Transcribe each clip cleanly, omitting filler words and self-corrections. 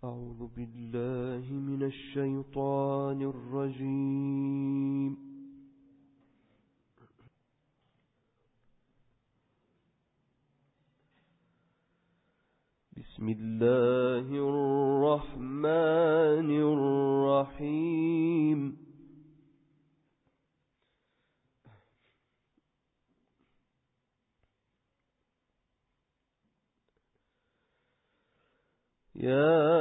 أعوذ بالله من الشيطان الرجيم. بسم الله الرحمن الرحيم. يا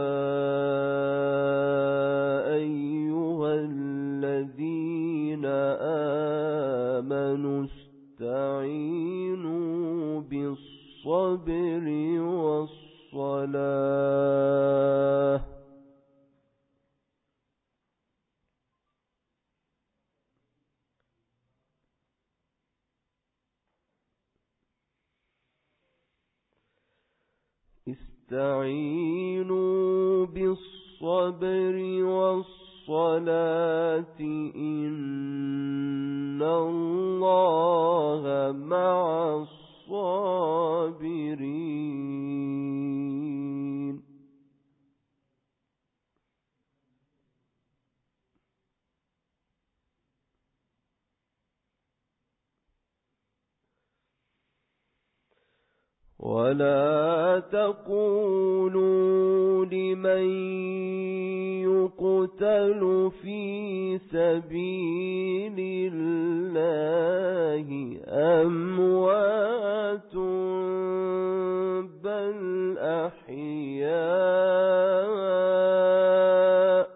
أيها الذين آمنوا استعينوا بالصبر والصلاة استعينوا بالصبر والصلاة إن الله مع الصابرين. ولا تقولوا لمن يقتل في سبيل الله أموات بل أحياء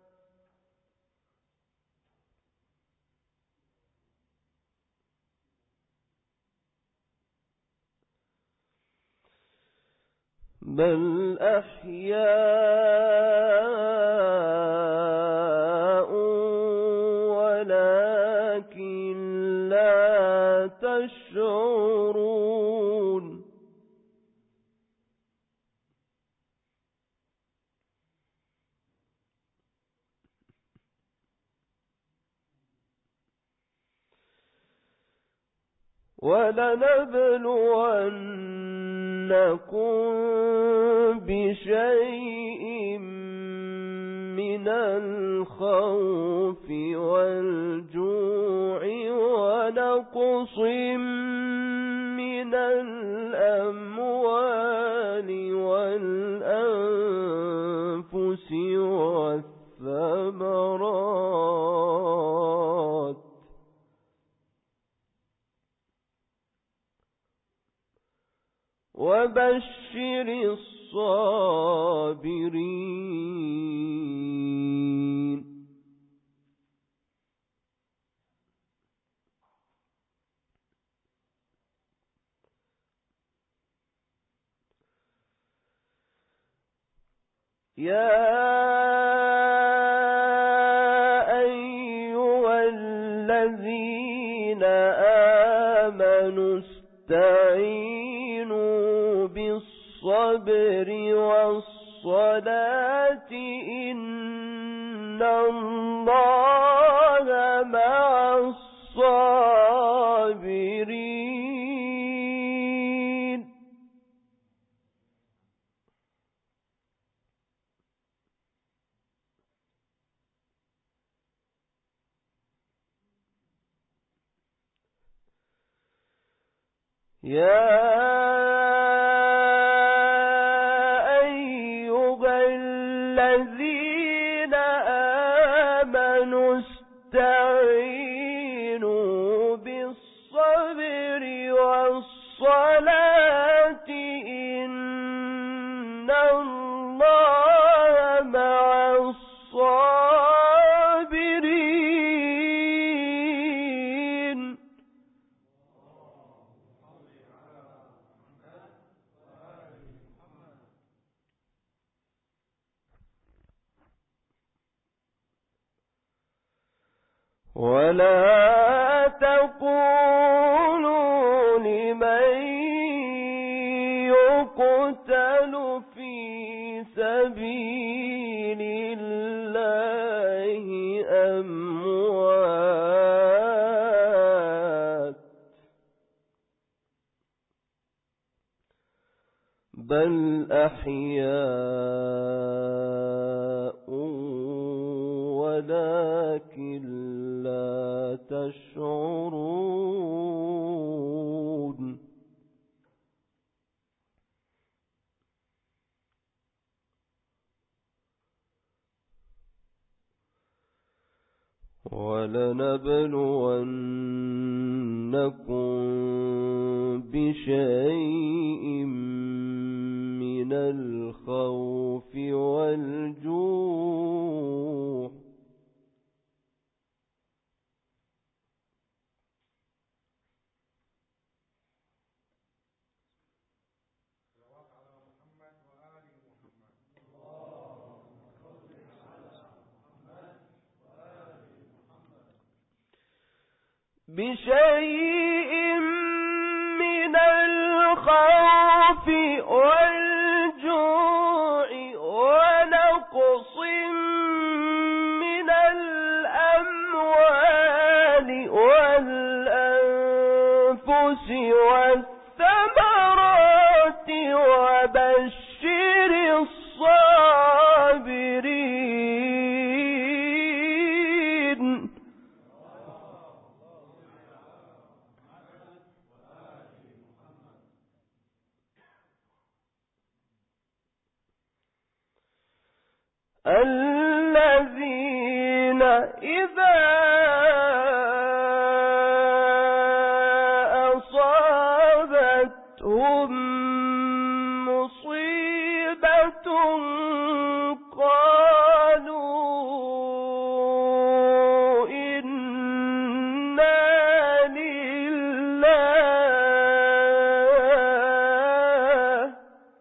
ولكن لا تشعرون. ولنبلونكم بشيء من الخوف والجوع ونقص من الأموال والأنفس والثمرات وبشر الصابرين. يا أيها الذين آمنوا استعينوا بالصبر والصلاة إن الله مع الصابرين. يا أيها الذين آمنوا استعينوا بالصبر والصلاة إن الله مع الصابرين. ولا تقولوا لمن يقتل في سبيل الله أموات بل أحياء ولنبلونكم بشيء من الخوف والجوع بشيء من الخوف والجوع ونقص من الأموال والأنفس والثمرات وبشر الصابرين الذين إذا أصابتهم مصيبة قالوا إنا لله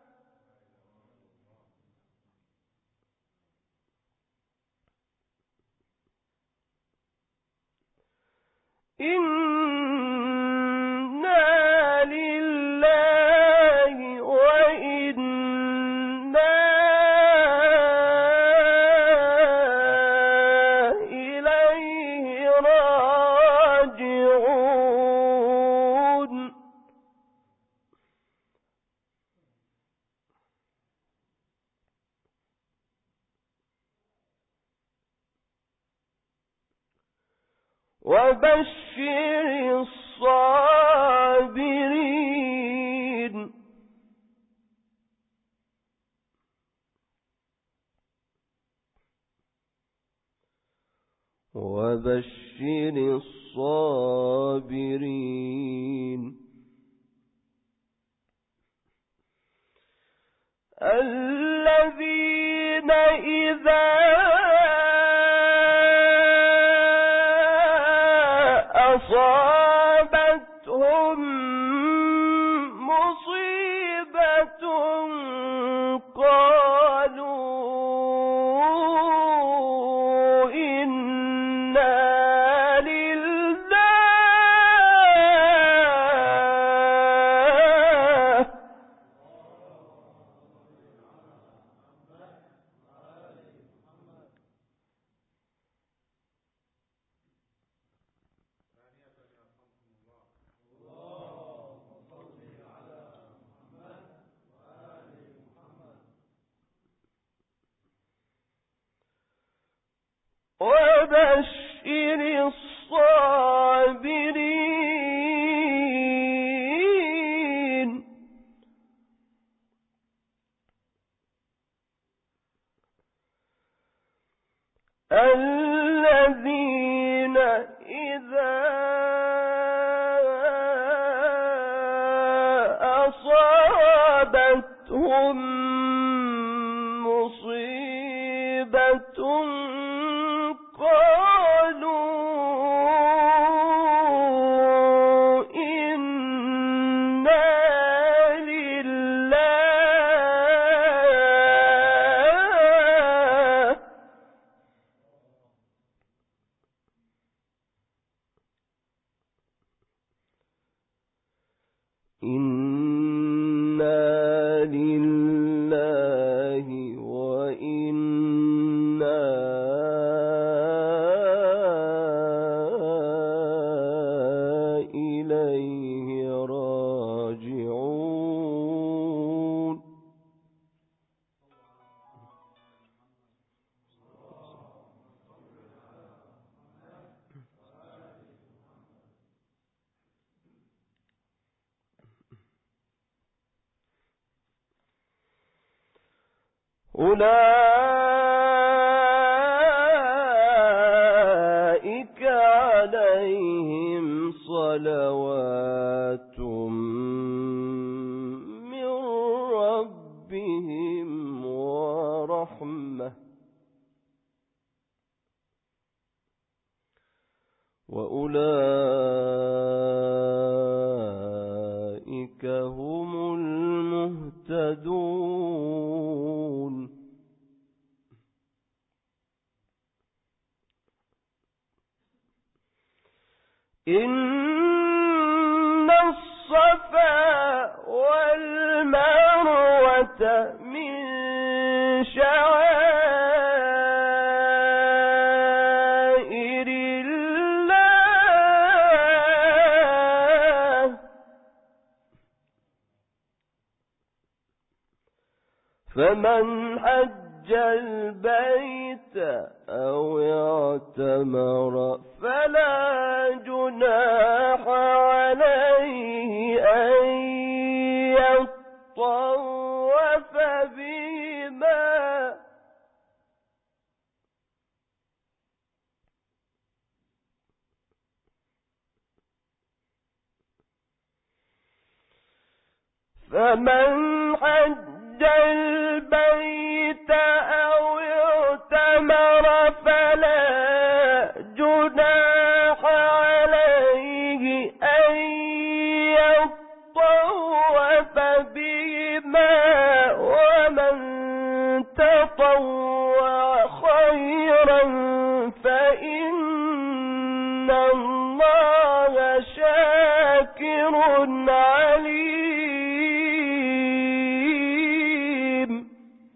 إنا لله وإنا إليه راجعون وبشر الصابرين وبشر الصابرين الذين إذا أصابتهم مصيبة قالوا إنا لله وبشر الصابرين الذين إذا أصابتهم مصيبة قالوا إنا لله إنا لله وإنا إليه راجعون أولئك صلوات من ربهم ورحمة وأولئك هم المهتدون. إن الصفا والمروة من شعائر الله فمن حج البيت أو اعتمر فلا جناح عليه أن يطوف بهما فمن حج البيت أو اعتمر فلا جناح عليه أن يطوف بهما ومن تطوع خيرا فإن الله شاكر عليم.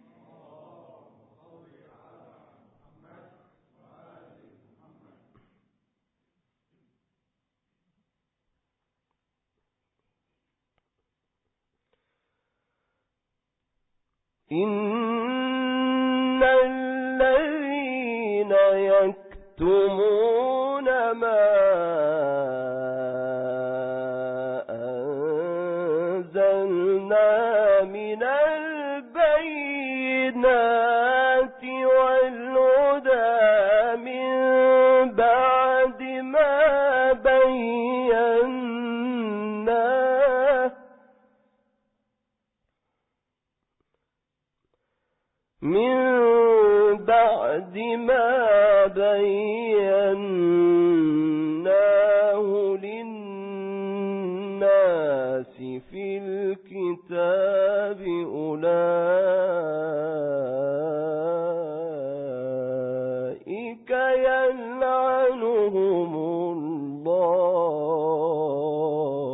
إن الذين يكتمون ما أنزلنا من البينات والهدى من بعد ما بيناه للناس في الكتاب أولئك يلعنهم الله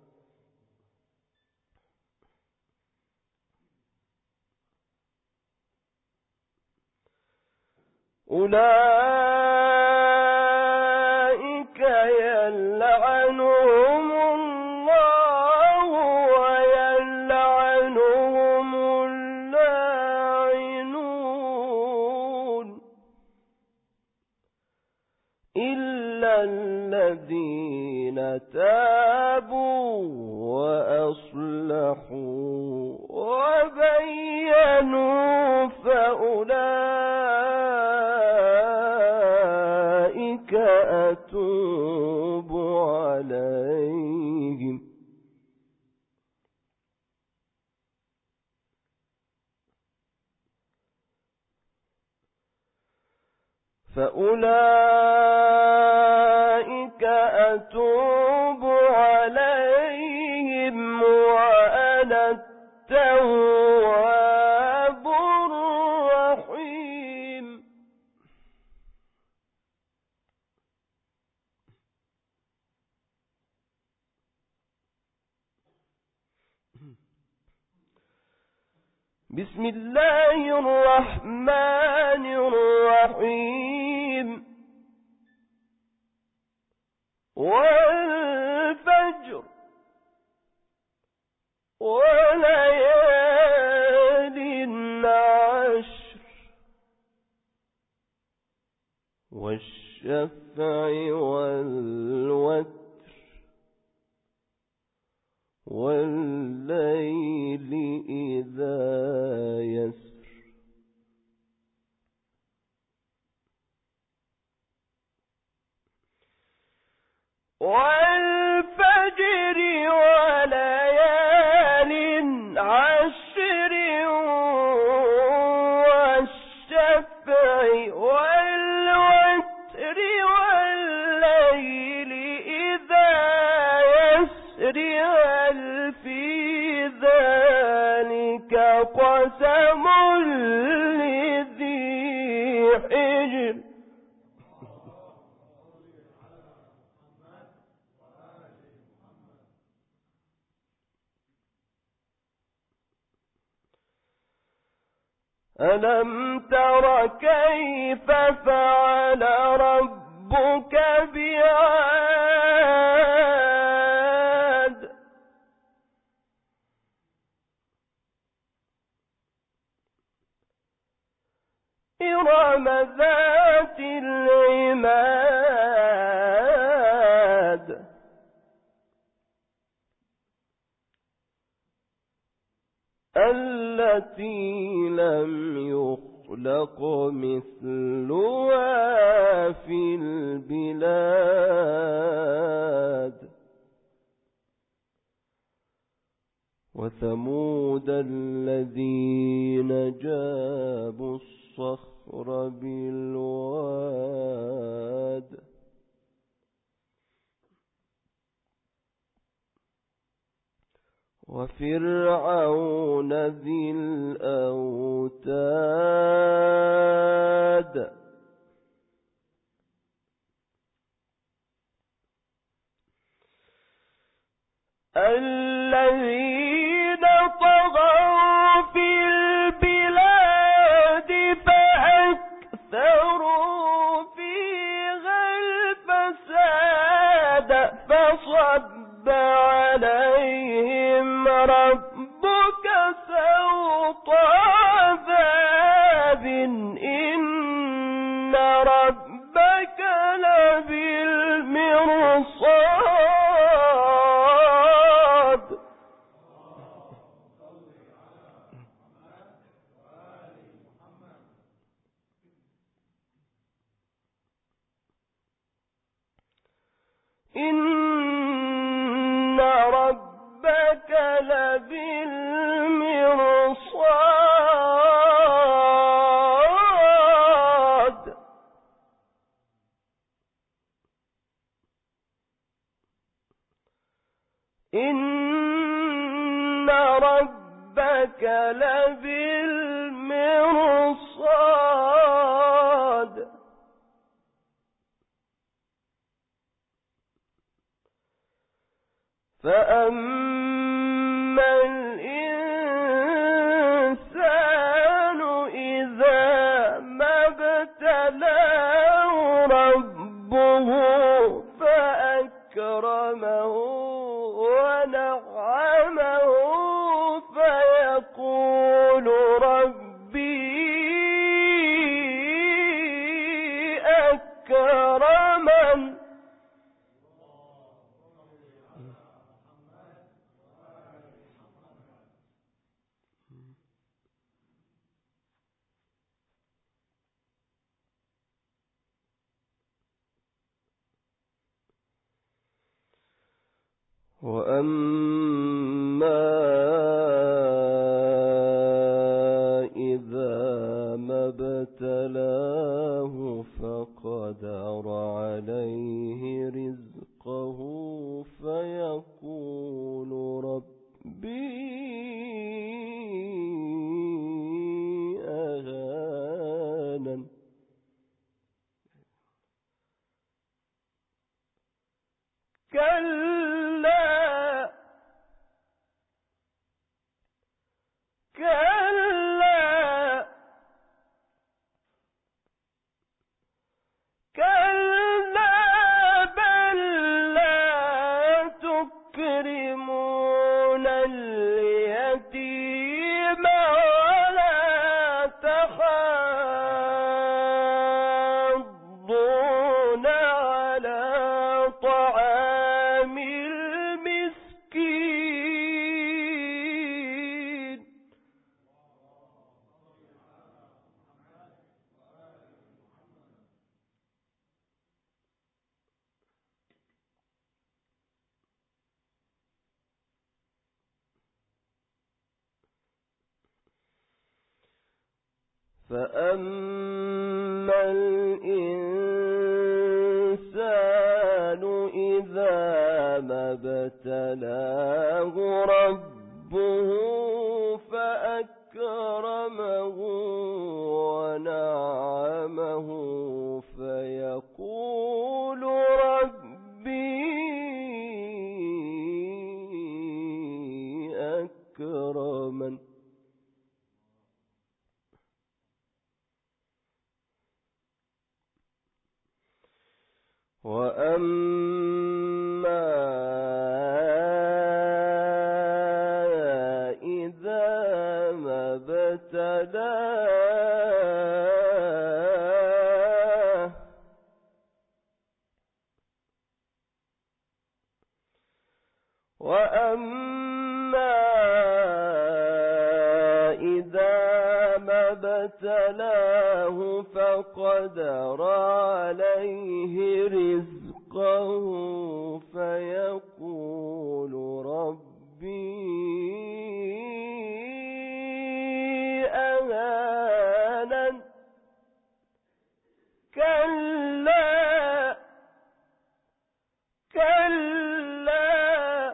ويلعنهم اللاعنون إلا الذين تابوا وأصلحوا وبينوا فأولئك أتوب عليهم وأنا التواب الرحيم. بسم الله الرحمن الرحيم والفجر وليال عشر والشفع والوتر والليل إذا يسر والفجر ألم تر كيف فعل ربك بعاد إرم ذات العماد التي لم يخلق مثلها في البلاد وثمود الذين جابوا الصخر بالواد وفرعون ذي الأوتاد الذين طغوا في البلاد فأكثروا فيها الفساد فصب عليهم ربك سوط عذاب إن ربك لبالمرصاد إن ربك لبالمرصاد إن ربك لبالمرصاد فأما الإنسان إذا ما ابتلاه ربه فأكرمه ونعمه فيقول ربي أكرمن وأما إذا ما ابتلاه فقدر عليه رزقه فيقول ربي أهانن كلا كلا كلا بل لا تكرمون اليتيم ولا تحاضون على طعام المسكين فأما الإنسان إذا ما ابتلاه ربه فأكرمه ونعمه فيقول ربي أكرمن وأما إذا ما ابتلاه فقدر عليه رزقه فيقول ربي أهانن كلا كلا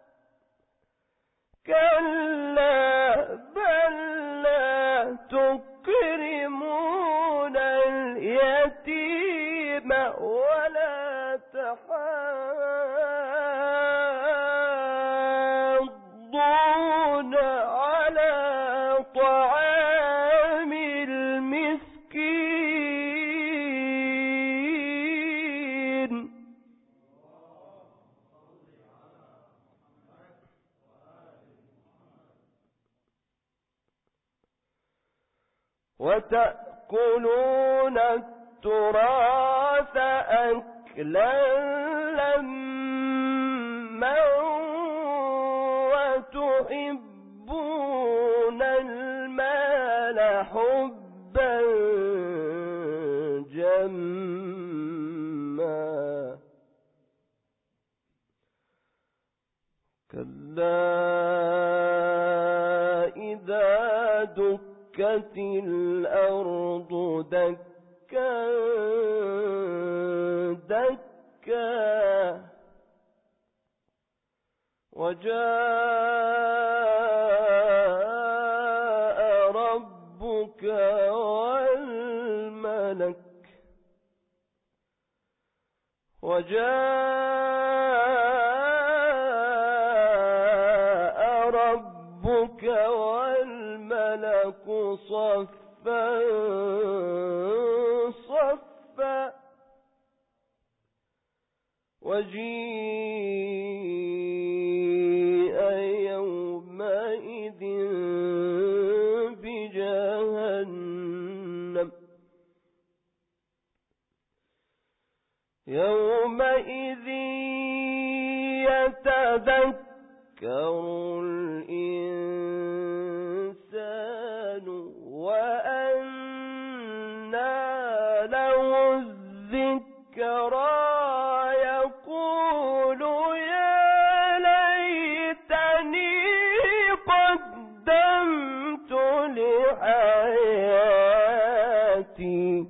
كلا بل لا تكرمون اليتيم ولا تحاضون على طعام المسكين وتأكلون التراث أكلا لما وتحبون المال حبا جما كلا إذا دكت الأرض دكا دكا وجاء ربك والملك صفا صفا وجيء يومئذ بجهنم يومئذ يتذكر الإنسان وأنى له الذكرى يقول يا ليتني قدمت لحياتي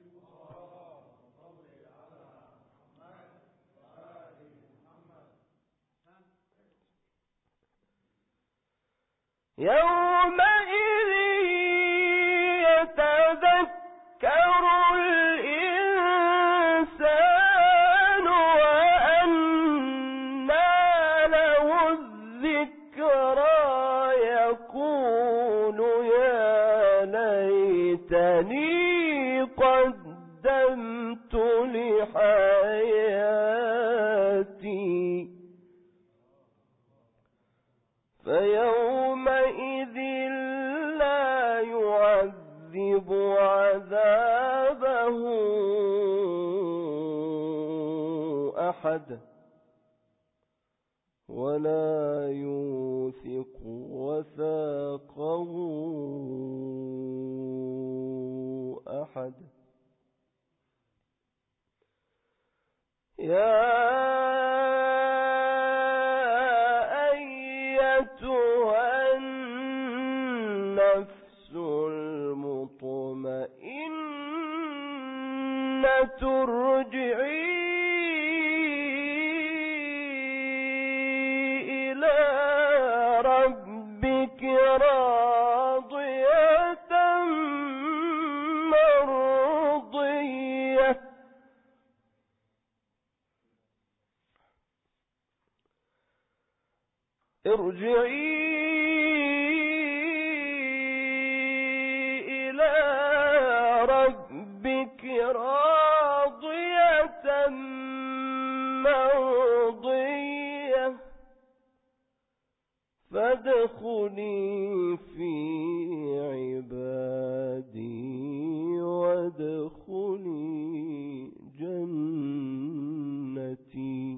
يومئذ يتذكر الإنسان وأنى له الذكرى يقول يا ليتني قدمت لحياتي فيومئذ لا يعذب عذابه أحد ولا يوثق وثاقه أحد يا ترجعي إلى ربك راضية مرضية ارجعي إلى ربك راضية فادخلي في عبادي وادخلي جنتي.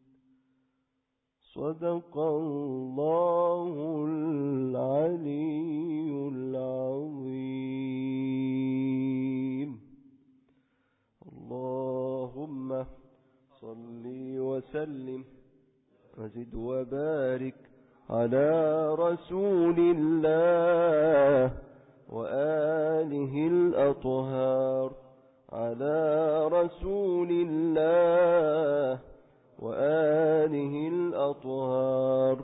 صدق الله العلي العظيم. اللهم صل وسلم وزد وبارك على رسول الله وآله الأطهار، على رسول الله وآله الأطهار.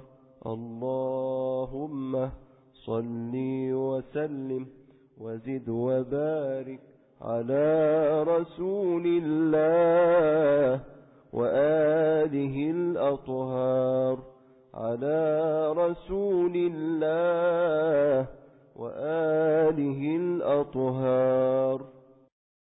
اللهم صل وسلم وزد وبارك على رسول الله وآله الأطهار، على رسول الله وآله الأطهار.